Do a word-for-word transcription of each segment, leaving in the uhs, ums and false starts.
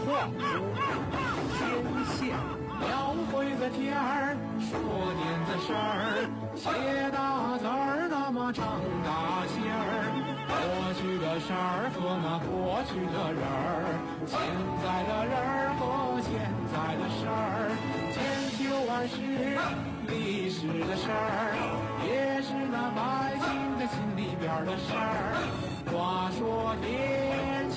话说天下， 描绘的天儿，说点子事儿，写大字儿，那么唱大戏儿。过去的事儿和那过去的人儿，现在的人儿和现在的事儿，千秋万世历史的事儿，也是那百姓的心里边的事儿。话说天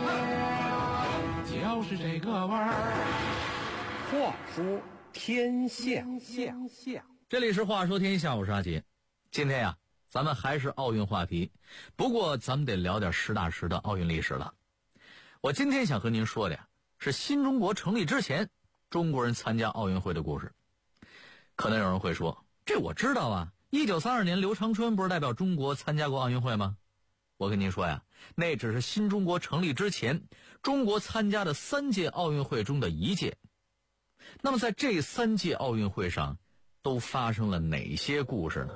下，就是这个味儿。 话说天下， 这里是话说天下，我是阿杰。今天呀，咱们还是奥运话题，不过咱们得聊点实打实的奥运历史了。我今天想和您说的呀，是新中国成立之前中国人参加奥运会的故事。可能有人会说，这我知道啊，一九三二年刘长春不是代表中国参加过奥运会吗？我跟您说呀，那只是新中国成立之前中国参加的三届奥运会中的一届。那么在这三届奥运会上都发生了哪些故事呢？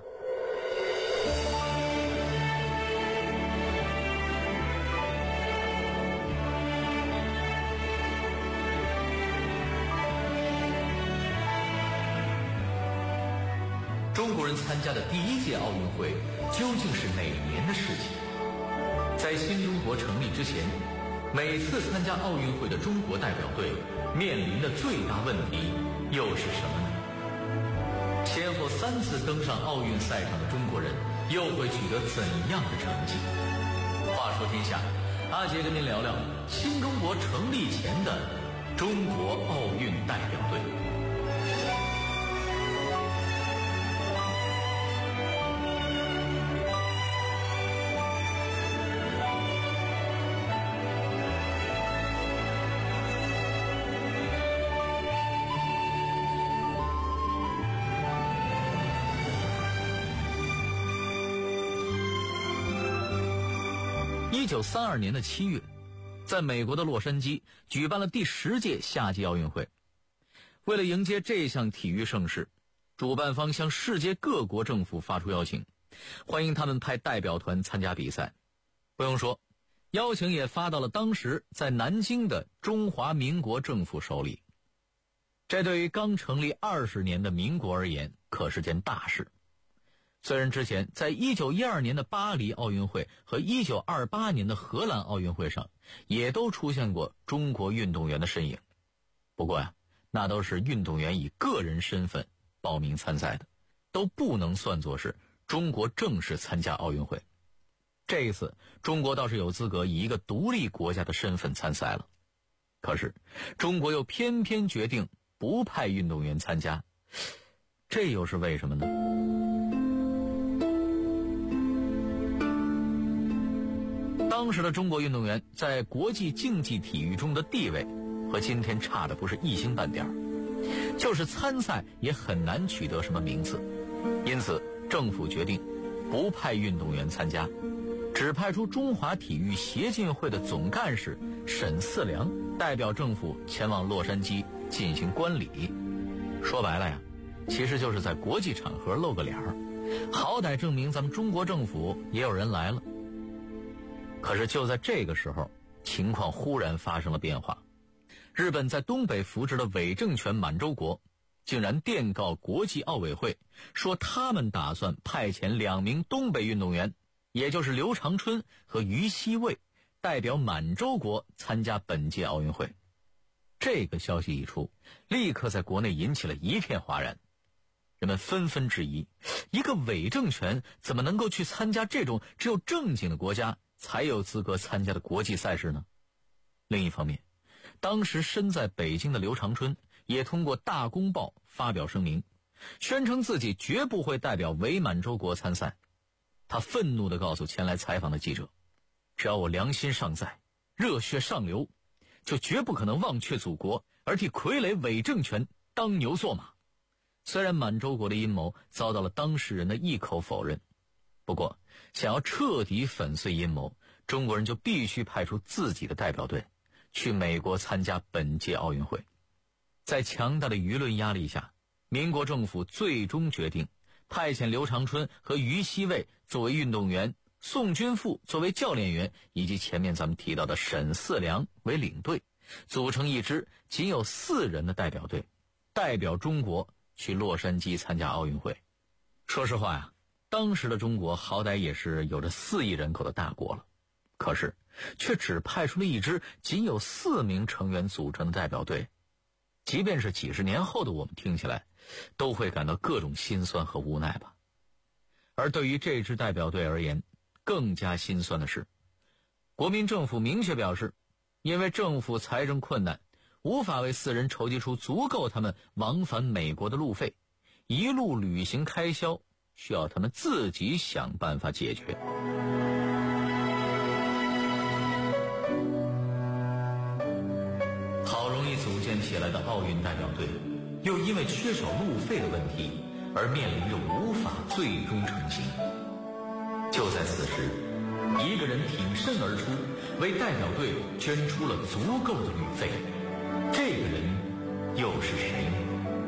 中国人参加的第一届奥运会究竟是哪年的事情？在新中国成立之前，每次参加奥运会的中国代表队面临的最大问题又是什么呢？先后三次登上奥运赛场的中国人又会取得怎样的成绩？话说天下，阿杰跟您聊聊新中国成立前的中国奥运代表队。一九三二年的七月，在美国的洛杉矶举办了第十届夏季奥运会。为了迎接这项体育盛事，主办方向世界各国政府发出邀请，欢迎他们派代表团参加比赛。不用说，邀请也发到了当时在南京的中华民国政府手里。这对于刚成立二十年的民国而言，可是件大事。虽然之前在一九一二年的巴黎奥运会和一九二八年的荷兰奥运会上也都出现过中国运动员的身影，不过呀，那都是运动员以个人身份报名参赛的，都不能算作是中国正式参加奥运会。这一次中国倒是有资格以一个独立国家的身份参赛了，可是中国又偏偏决定不派运动员参加，这又是为什么呢？当时的中国运动员在国际竞技体育中的地位和今天差的不是一星半点儿，就是参赛也很难取得什么名次。因此政府决定不派运动员参加，只派出中华体育协进会的总干事沈四良代表政府前往洛杉矶进行观礼。说白了呀，其实就是在国际场合露个脸儿，好歹证明咱们中国政府也有人来了。可是就在这个时候，情况忽然发生了变化。日本在东北扶植的伪政权满洲国竟然电告国际奥委会，说他们打算派遣两名东北运动员，也就是刘长春和于锡卫，代表满洲国参加本届奥运会。这个消息一出，立刻在国内引起了一片哗然，人们纷纷质疑，一个伪政权怎么能够去参加这种只有正经的国家才有资格参加的国际赛事呢？另一方面，当时身在北京的刘长春也通过《大公报》发表声明，宣称自己绝不会代表伪满洲国参赛。他愤怒地告诉前来采访的记者，只要我良心尚在，热血上流，就绝不可能忘却祖国，而替傀儡伪政权当牛做马。虽然满洲国的阴谋遭到了当事人的一口否认，不过想要彻底粉碎阴谋，中国人就必须派出自己的代表队去美国参加本届奥运会。在强大的舆论压力下，民国政府最终决定派遣刘长春和于锡卫作为运动员，宋君富作为教练员，以及前面咱们提到的沈四良为领队， 组成一支仅有四人的代表队，代表中国去洛杉矶参加奥运会。说实话呀，当时的中国好歹也是有着四亿人口的大国了，可是却只派出了一支仅有四名成员组成的代表队。即便是几十年后的我们听起来，都会感到各种心酸和无奈吧。而对于这支代表队而言，更加心酸的是，国民政府明确表示，因为政府财政困难，无法为四人筹集出足够他们往返美国的路费，一路旅行开销需要他们自己想办法解决。好容易组建起来的奥运代表队，又因为缺少路费的问题而面临着无法最终成型。就在此时，一个人挺身而出，为代表队捐出了足够的旅费。这个人又是谁呢？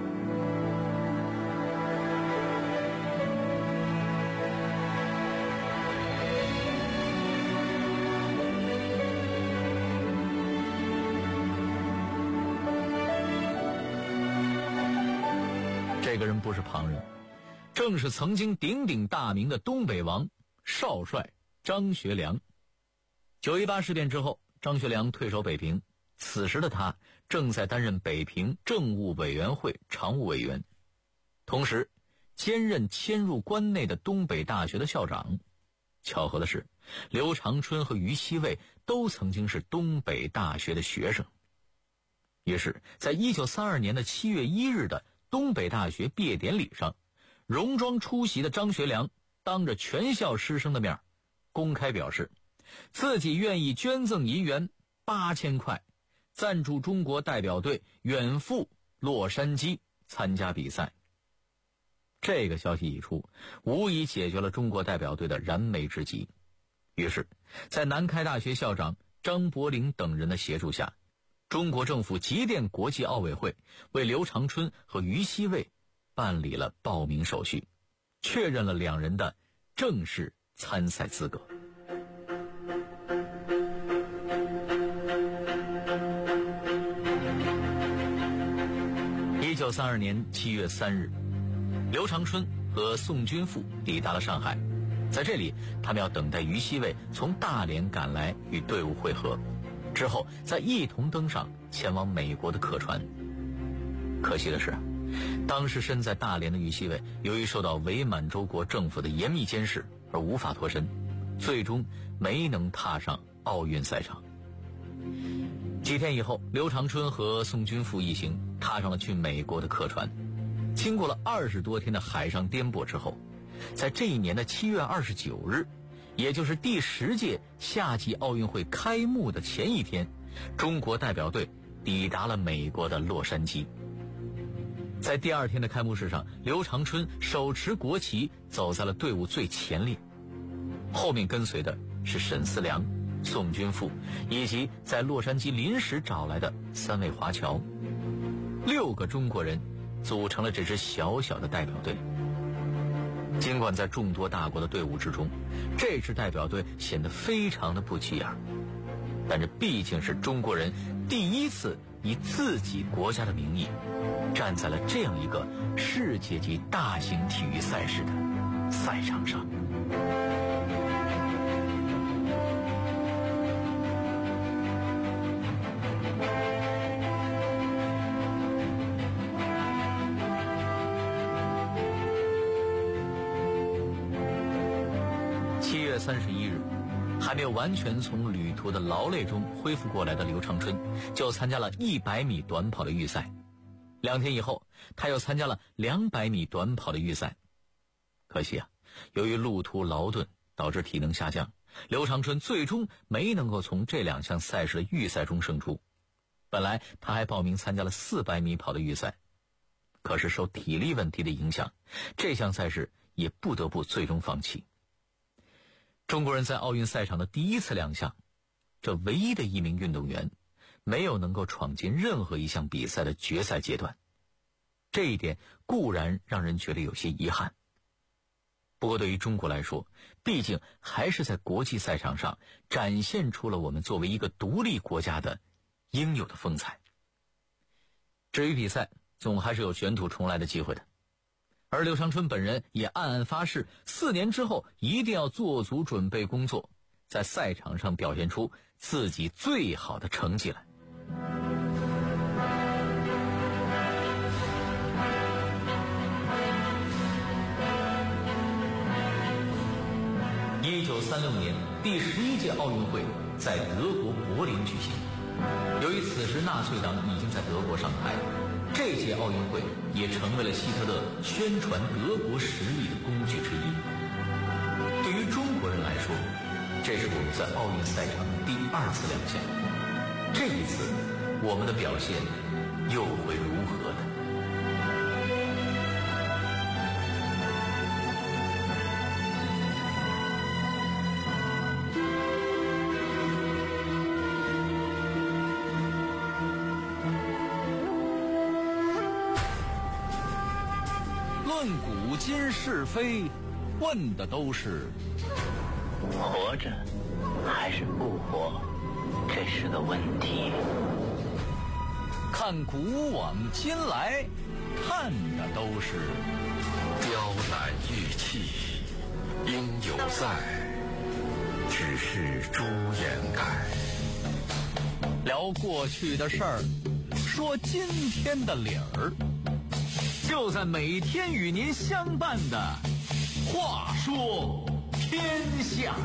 这个人不是旁人，正是曾经鼎鼎大名的东北王少帅张学良。九一八事变之后，张学良退守北平，此时的他正在担任北平政务委员会常务委员，同时兼任迁入关内的东北大学的校长。巧合的是，刘长春和于西卫都曾经是东北大学的学生。于是在一九三二年的七月一日的东北大学毕业典礼上，戎装出席的张学良当着全校师生的面公开表示，自己愿意捐赠银元八千块，赞助中国代表队远赴洛杉矶参加比赛。这个消息一出，无疑解决了中国代表队的燃眉之急。于是在南开大学校长张伯苓等人的协助下，中国政府急电国际奥委会为刘长春和于西卫办理了报名手续，确认了两人的正式参赛资格。一九三二年七月三日，刘长春和宋君富抵达了上海，在这里他们要等待于西卫从大连赶来与队伍会合，之后再一同登上前往美国的客船。可惜的是，当时身在大连的于西卫由于受到伪满洲国政府的严密监视而无法脱身，最终没能踏上奥运赛场。几天以后，刘长春和宋君富一行踏上了去美国的客船。经过了二十多天的海上颠簸之后，在这一年的七月二十九日，也就是第十届夏季奥运会开幕的前一天，中国代表队抵达了美国的洛杉矶。在第二天的开幕式上，刘长春手持国旗走在了队伍最前列，后面跟随的是沈思良、宋君富以及在洛杉矶临时找来的三位华侨。六个中国人组成了这支小小的代表队。尽管在众多大国的队伍之中，这支代表队显得非常的不起眼，但这毕竟是中国人第一次以自己国家的名义站在了这样一个世界级大型体育赛事的赛场上。七月三十一日，还没有完全从旅途的劳累中恢复过来的刘长春就参加了一百米短跑的预赛。两天以后，他又参加了两百米短跑的预赛。可惜啊，由于路途劳顿导致体能下降，刘长春最终没能够从这两项赛事的预赛中胜出。本来他还报名参加了四百米跑的预赛，可是受体力问题的影响，这项赛事也不得不最终放弃。中国人在奥运赛场的第一次亮相，这唯一的一名运动员没有能够闯进任何一项比赛的决赛阶段，这一点固然让人觉得有些遗憾。不过对于中国来说，毕竟还是在国际赛场上展现出了我们作为一个独立国家的应有的风采。至于比赛，总还是有卷土重来的机会的。而刘长春本人也暗暗发誓，四年之后一定要做足准备工作，在赛场上表现出自己最好的成绩来。一九三六年第十一届奥运会在德国柏林举行。由于此时纳粹党已经在德国上台，这届奥运会也成为了希特勒宣传德国实力的工具之一。对于中国人来说，这是我们在奥运赛场第二次亮相。这一次，我们的表现又会如何呢？ 论古今是非，问的都是活着还是不活，这是个问题。 看古往今来，看的都是雕栏玉砌应犹在，只是朱颜改。 聊过去的事儿，说今天的理儿，就在每天与您相伴的话说天下。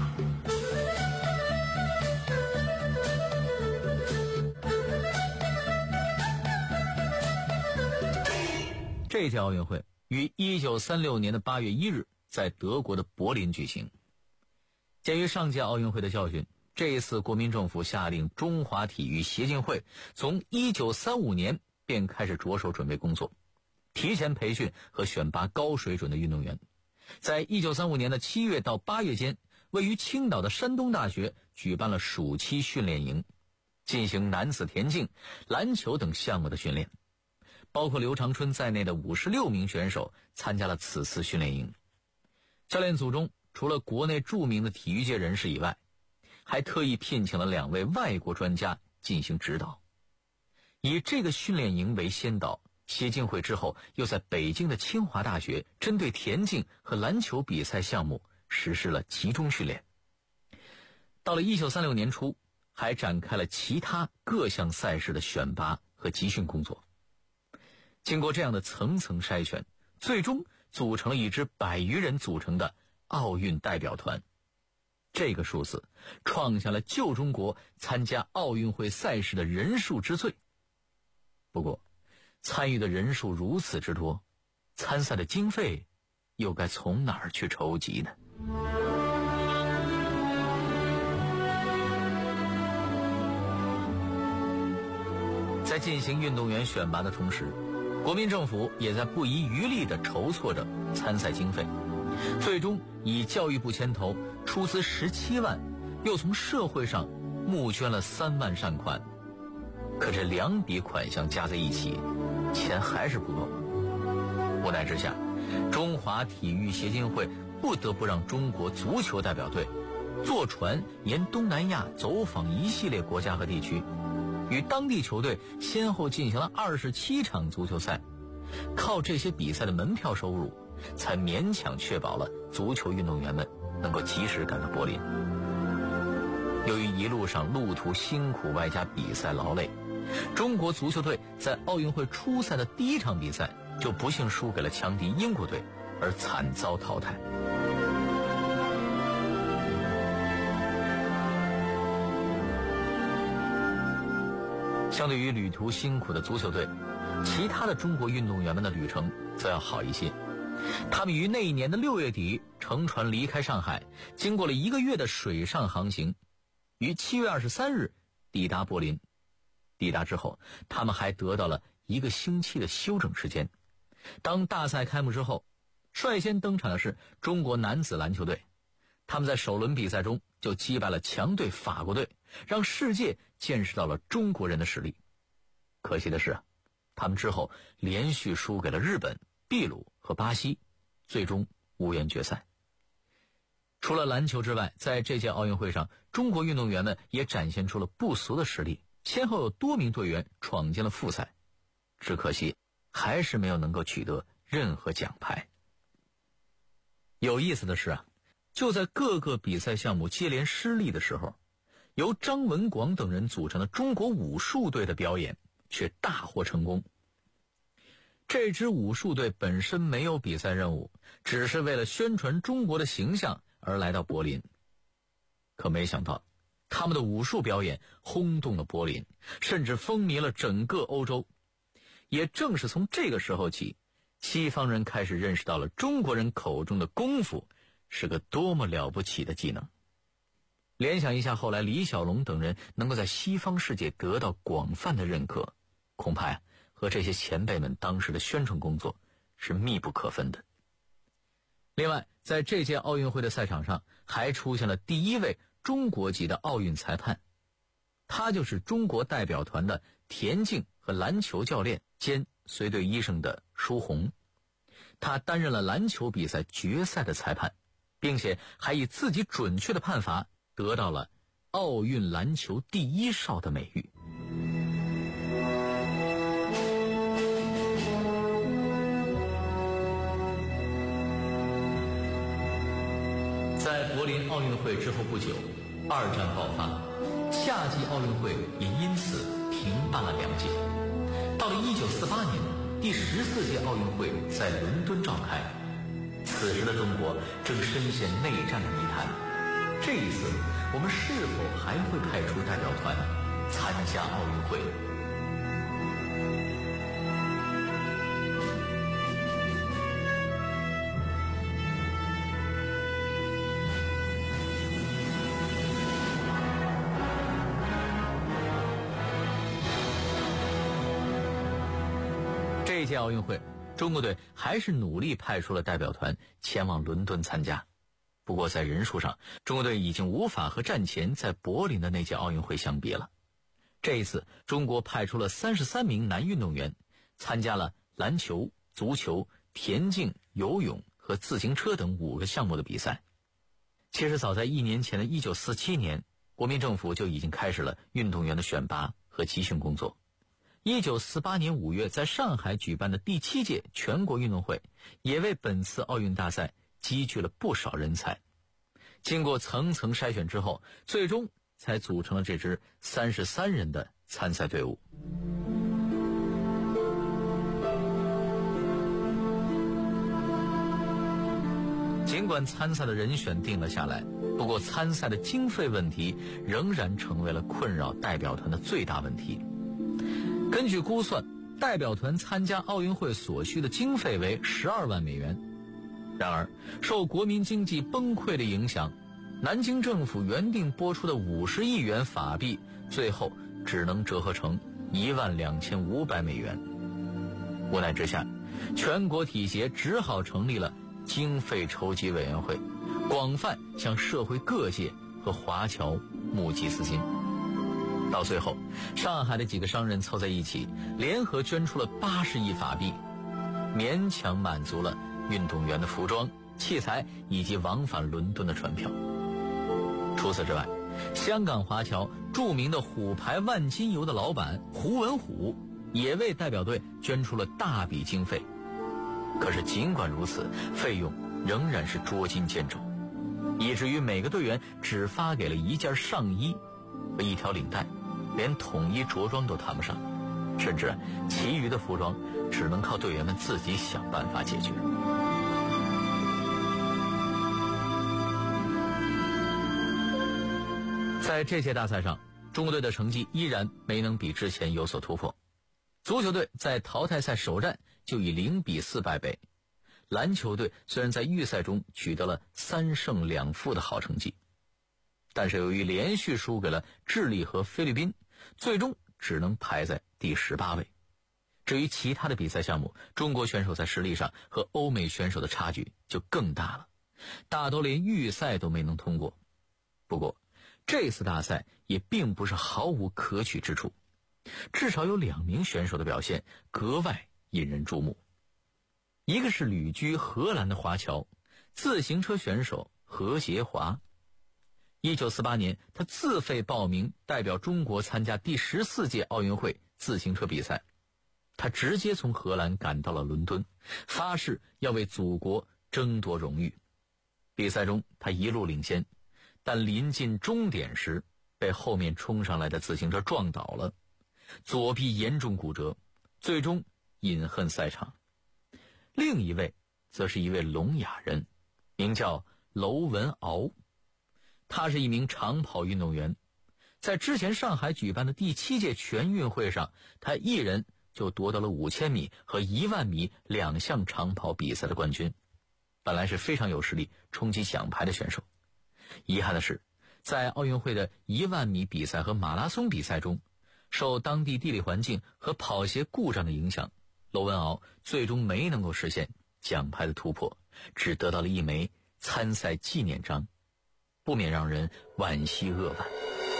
这届奥运会于一九三六年的八月一日在德国的柏林举行。鉴于上届奥运会的教训，这一次国民政府下令中华体育协进会从一九三五年便开始着手准备工作，提前培训和选拔高水准的运动员。在一九三五年的七月到八月间，位于青岛的山东大学举办了暑期训练营，进行男子田径、篮球等项目的训练。包括刘长春在内的五十六名选手参加了此次训练营。教练组中除了国内著名的体育界人士以外，还特意聘请了两位外国专家进行指导。以这个训练营为先导，协进会之后又在北京的清华大学针对田径和篮球比赛项目实施了集中训练。到了一九三六年初，还展开了其他各项赛事的选拔和集训工作。经过这样的层层筛选，最终组成了一支百余人组成的奥运代表团。这个数字创下了旧中国参加奥运会赛事的人数之最。不过，参与的人数如此之多，参赛的经费又该从哪儿去筹集呢？在进行运动员选拔的同时，国民政府也在不遗余力地筹措着参赛经费，最终以教育部牵头，出资十七万，又从社会上募捐了三万善款。可这两笔款项加在一起，钱还是不够。无奈之下，中华体育协进会不得不让中国足球代表队坐船沿东南亚走访一系列国家和地区，与当地球队先后进行了二十七场足球赛，靠这些比赛的门票收入，才勉强确保了足球运动员们能够及时赶到柏林。由于一路上路途辛苦外加比赛劳累，中国足球队在奥运会初赛的第一场比赛就不幸输给了强敌英国队，而惨遭淘汰。相对于旅途辛苦的足球队，其他的中国运动员们的旅程则要好一些。他们于那一年的六月底乘船离开上海，经过了一个月的水上航行，于七月二十三日抵达柏林。抵达之后，他们还得到了一个星期的休整时间。当大赛开幕之后，率先登场的是中国男子篮球队。他们在首轮比赛中就击败了强队法国队，让世界见识到了中国人的实力。可惜的是，他们之后连续输给了日本、秘鲁和巴西，最终无缘决赛。除了篮球之外，在这届奥运会上，中国运动员们也展现出了不俗的实力， 先后有多名队员闯进了复赛，只可惜还是没有能够取得任何奖牌。有意思的是啊，就在各个比赛项目接连失利的时候，由张文广等人组成的中国武术队的表演却大获成功。这支武术队本身没有比赛任务，只是为了宣传中国的形象而来到柏林。可没想到，他们的武术表演轰动了柏林，甚至风靡了整个欧洲。也正是从这个时候起，西方人开始认识到了中国人口中的功夫是个多么了不起的技能。联想一下后来李小龙等人能够在西方世界得到广泛的认可，恐怕呀和这些前辈们当时的宣传工作是密不可分的。另外，在这届奥运会的赛场上还出现了第一位中国籍的奥运裁判，他就是中国代表团的田径和篮球教练兼随队医生的舒红。他担任了篮球比赛决赛的裁判，并且还以自己准确的判罚得到了奥运篮球第一哨的美誉。在柏林奥运会之后不久，二战爆发，夏季奥运会也因此停办了两届。到了一九四八年，第十四届奥运会在伦敦召开。此时的中国正深陷内战的泥潭，这一次我们是否还会派出代表团参加奥运会？这届奥运会，中国队还是努力派出了代表团前往伦敦参加。不过在人数上，中国队已经无法和战前在柏林的那届奥运会相比了。这一次，中国派出了三十三名男运动员，参加了篮球、足球、田径、游泳和自行车等五个项目的比赛。其实早在一年前的一九四七年，国民政府就已经开始了运动员的选拔和集训工作。一九四八年五月在上海举办的第七届全国运动会，也为本次奥运大赛积聚了不少人才。经过层层筛选之后，最终才组成了这支三十三人的参赛队伍。尽管参赛的人选定了下来，不过参赛的经费问题仍然成为了困扰代表团的最大问题。根据估算，代表团参加奥运会所需的经费为十二万美元。然而，受国民经济崩溃的影响，南京政府原定拨出的五十亿元法币，最后只能折合成一万两千五百美元。无奈之下，全国体协只好成立了经费筹集委员会，广泛向社会各界和华侨募集资金。到最后，上海的几个商人凑在一起，联合捐出了八十亿法币，勉强满足了运动员的服装、器材以及往返伦敦的船票。除此之外，香港华侨著名的虎牌万金油的老板胡文虎也为代表队捐出了大笔经费。可是尽管如此，费用仍然是捉襟见肘，以至于每个队员只发给了一件上衣和一条领带，连统一着装都谈不上，甚至其余的服装只能靠队员们自己想办法解决。在这届大赛上，中国队的成绩依然没能比之前有所突破。足球队在淘汰赛首战就以零比四败北，篮球队虽然在预赛中取得了三胜两负的好成绩，但是由于连续输给了智利和菲律宾，最终只能排在第十八位。至于其他的比赛项目，中国选手在实力上和欧美选手的差距就更大了，大都连预赛都没能通过。不过这次大赛也并不是毫无可取之处，至少有两名选手的表现格外引人注目。一个是旅居荷兰的华侨，自行车选手何洁华。 一九四八年，他自费报名代表中国参加第十四届奥运会自行车比赛。他直接从荷兰赶到了伦敦，发誓要为祖国争夺荣誉。比赛中他一路领先，但临近终点时被后面冲上来的自行车撞倒了，左臂严重骨折，最终饮恨赛场。另一位则是一位聋哑人，名叫楼文敖。他是一名长跑运动员，在之前上海举办的第七届全运会上，他一人就夺得了五千米和一万米两项长跑比赛的冠军，本来是非常有实力冲击奖牌的选手。遗憾的是，在奥运会的一万米比赛和马拉松比赛中，受当地地理环境和跑鞋故障的影响，楼文敖最终没能够实现奖牌的突破，只得到了一枚参赛纪念章，不免让人惋惜扼腕。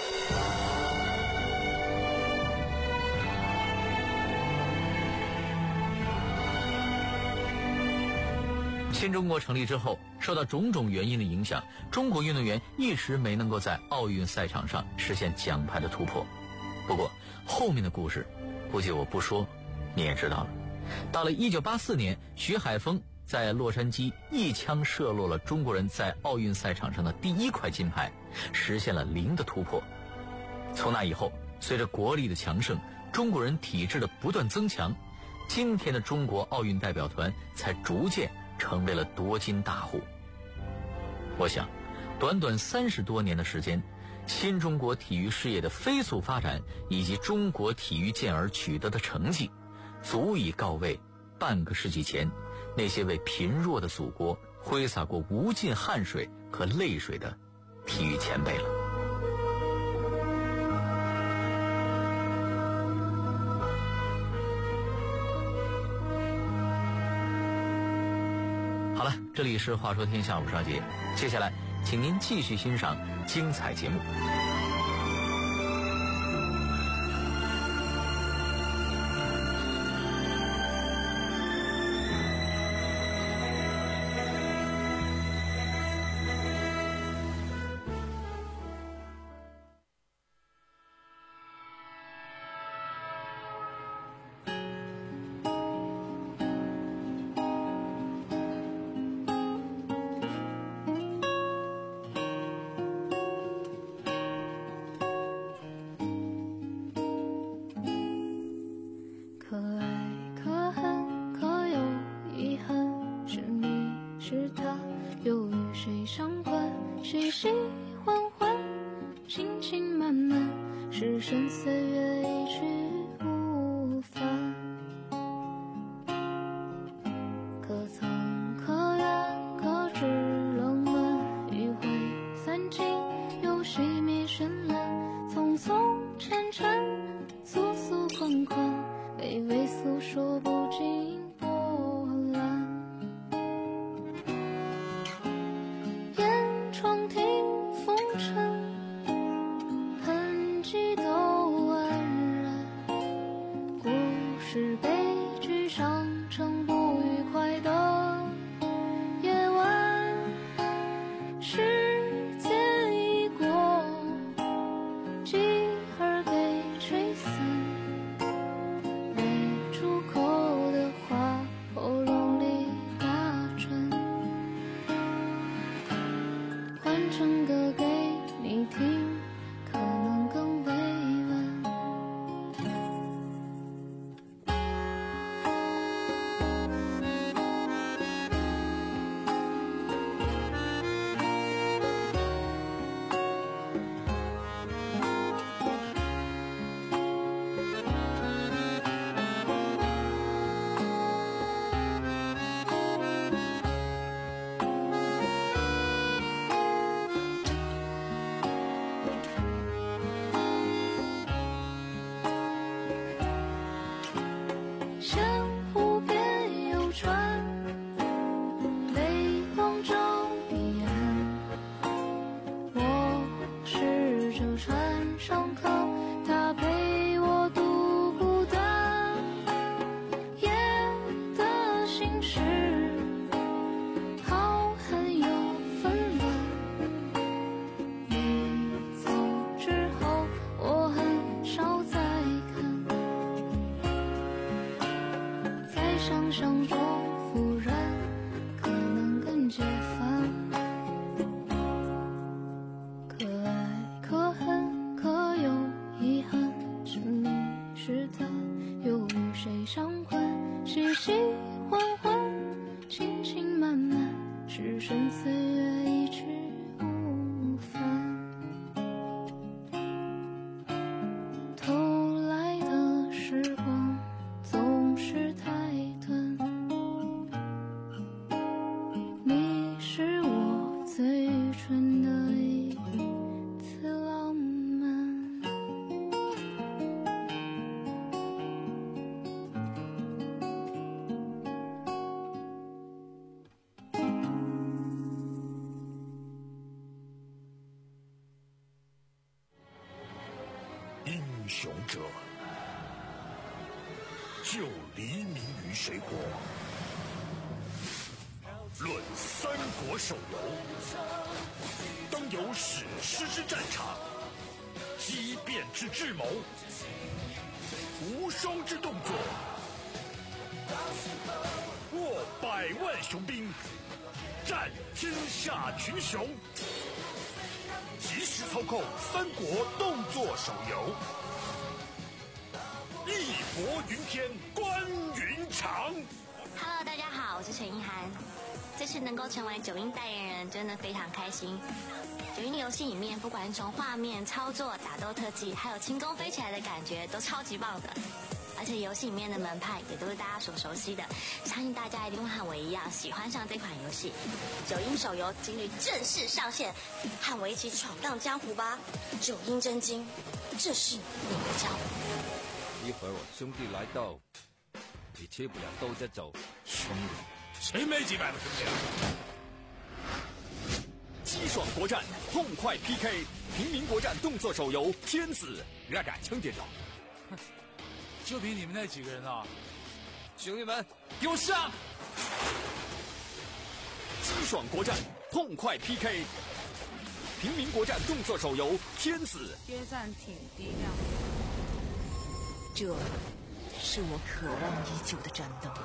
新中国成立之后，受到种种原因的影响，中国运动员一直没能够在奥运赛场上实现奖牌的突破。不过后面的故事估计我不说你也知道了。到了一九八四年，徐海峰在洛杉矶一枪射落了中国人在奥运赛场上的第一块金牌，实现了零的突破。从那以后，随着国力的强盛，中国人体质的不断增强，今天的中国奥运代表团才逐渐成为了夺金大户。我想，短短三十多年的时间，新中国体育事业的飞速发展以及中国体育健儿取得的成绩，足以告慰半个世纪前那些为贫弱的祖国挥洒过无尽汗水和泪水的体育前辈了。好了，这里是话说天下，我是阿杰，接下来请您继续欣赏精彩节目。 谁喜欢欢，心情慢慢，是生岁月一去不返。可曾可远可知冷暖，余晖散尽，又熄灭绚烂。匆匆沉沉，速速款款，微微诉说不尽波澜。窗听风尘，痕迹都黯然。故事悲剧上成不愉快的夜晚，时间已过，继而给吹散。未出口的话，喉咙里打转。换成歌给你听，可能更委婉。相湖边游船，泪光照彼岸。我是这船上客，他陪我渡孤单。夜的心事，浩瀚又纷乱，每想象中夫人可能更解放，可爱可恨可有遗憾，是你是他，又与谁相关？喜喜欢欢，轻轻慢慢，是生岁月一去无返。偷来的时光总是太短，你是我最愚蠢的一次浪漫。 英雄者，就黎明于水火。论三国手游，当有史诗之战场，激变之智谋，无双之动作，握百万雄兵，战天下群雄。即时操控三国动作手游，义薄云天，观云长。 Hello， 大家好，我是陈意涵。这次能够成为九阴代言人，真的非常开心。九阴游戏里面，不管是从画面、操作、打斗特技，还有轻功飞起来的感觉，都超级棒的。而且游戏里面的门派也都是大家所熟悉的，相信大家一定会和我一样喜欢上这款游戏。九阴手游今日正式上线，和我一起闯荡江湖吧！九阴真经，这是你的江湖。 一会儿我兄弟来到，你吃不了兜着走。 兄弟，谁没几百个兄弟啊？ 激爽国战，痛快 P K， 平民国战动作手游《天子》，热感枪点着。 就凭你们那几个人啊！ 兄弟们， 给我上！激爽国战，痛快 P K， 平民国战动作手游《天子》。 约战挺低调。 这是我渴望已久的战斗，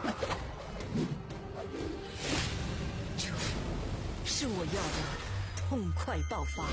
这是我要的痛快爆发，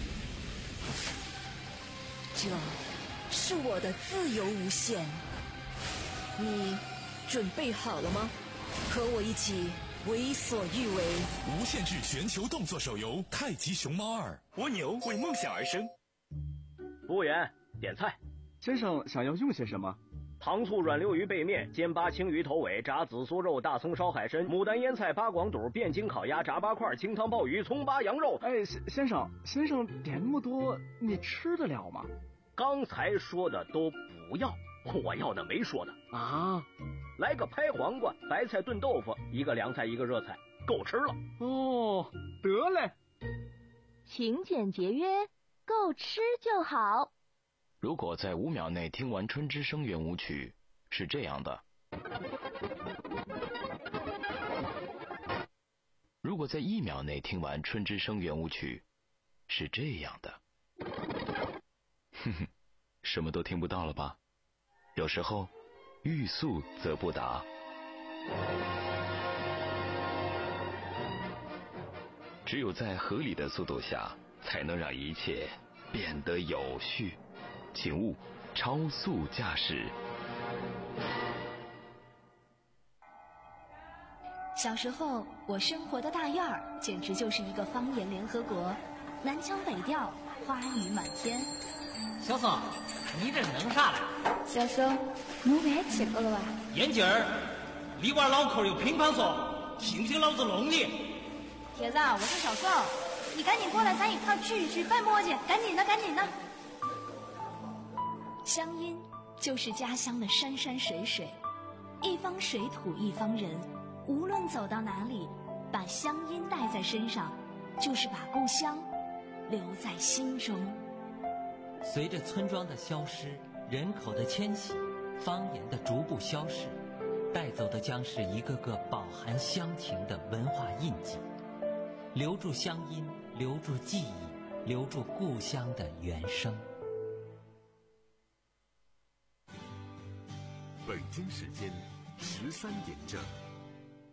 这是我的自由无限。你准备好了吗？和我一起为所欲为。 无限制全球动作手游《太极熊猫二》，蜗牛为梦想而生。 服务员，点菜。 先生想要用些什么？ 糖醋软溜鱼背面、煎巴青鱼头尾、炸紫苏肉、大葱烧海参、牡丹腌菜、八广肚、汴京烤鸭、炸八块、清汤鲍鱼、葱巴羊肉。 哎，先生，先生点那么多，你吃得了吗？ 刚才说的都不要，我要的没说的啊。 来个拍黄瓜、白菜炖豆腐，一个凉菜一个热菜，够吃了。 哦，得嘞。 勤俭节约，够吃就好。 如果在五秒内听完《春之声》圆舞曲，是这样的；如果在一秒内听完《春之声》圆舞曲，是这样的。哼哼，什么都听不到了吧？有时候，欲速则不达。只有在合理的速度下，才能让一切变得有序。请勿超速驾驶。 小时候，我生活的大院儿简直就是一个方言联合国，南腔北调，花语满天。 小宋，你这能啥嘞？ 小宋，你别吃过了吧？ 眼镜儿，你娃脑壳有乒乓说，信不信老子弄你？ 铁子，我是小宋，你赶紧过来，咱一块聚一聚，别磨叽，赶紧的，赶紧的。 乡音就是家乡的山山水水，一方水土一方人，无论走到哪里，把乡音带在身上，就是把故乡留在心中。 随着村庄的消失，人口的迁徙，方言的逐步消逝，带走的将是一个个饱含乡情的文化印记。留住乡音，留住记忆，留住故乡的原声。 北京时间十三点整。